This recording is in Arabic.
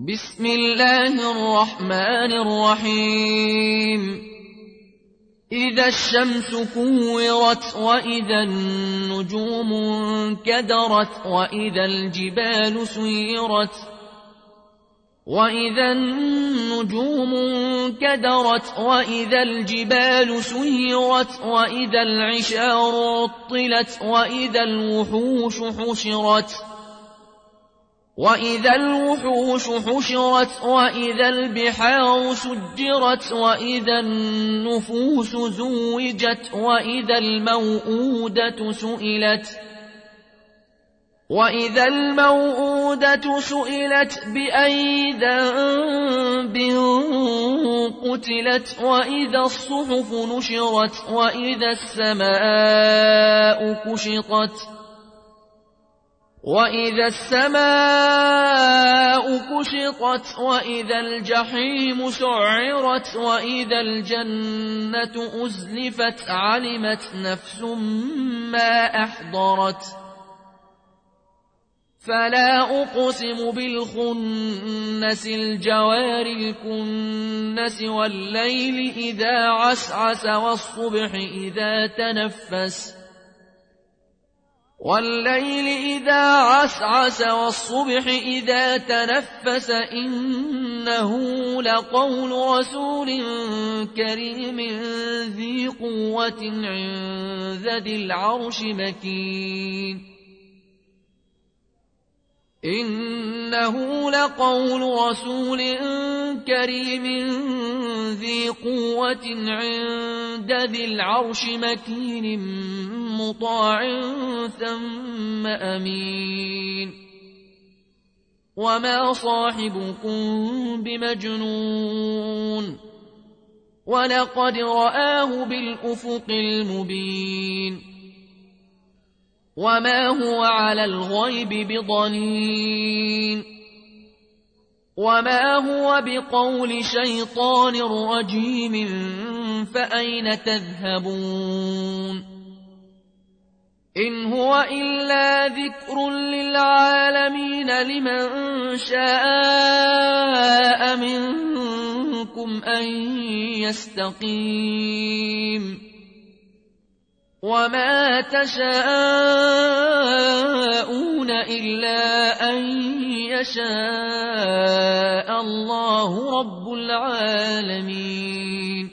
بسم الله الرحمن الرحيم إذا الشمس كورت وإذا النجوم انكدرت وإذا الجبال سيرت وإذا الجبال سيرت وإذا العشار عطلت وإذا الوحوش حشرت وإذا البحار سجرت وإذا النفوس زوجت وإذا الموءودة سئلت بأي ذنب قتلت وإذا الصحف نشرت وإذا السماء كشطت وإذا الجحيم سعرت وإذا الجنة أزلفت علمت نفس ما أحضرت فلا أقسم بالخنس الجوار الكنس والليل إذا عسعس والصبح إذا تنفس إنه لقول رسول كريم ذي قوة عند ذي العرش مكين مطاع ثم أمين وما صاحبكم بمجنون ولقد رآه بالأفق المبين وما هو على الغيب بضنين وما هو بقول شيطان رجيم فأين تذهبون إن هو إلا ذكر للعالمين لمن شاء منكم أن يستقيم وما تشاءون إلا أن يشاء الله رب العالمين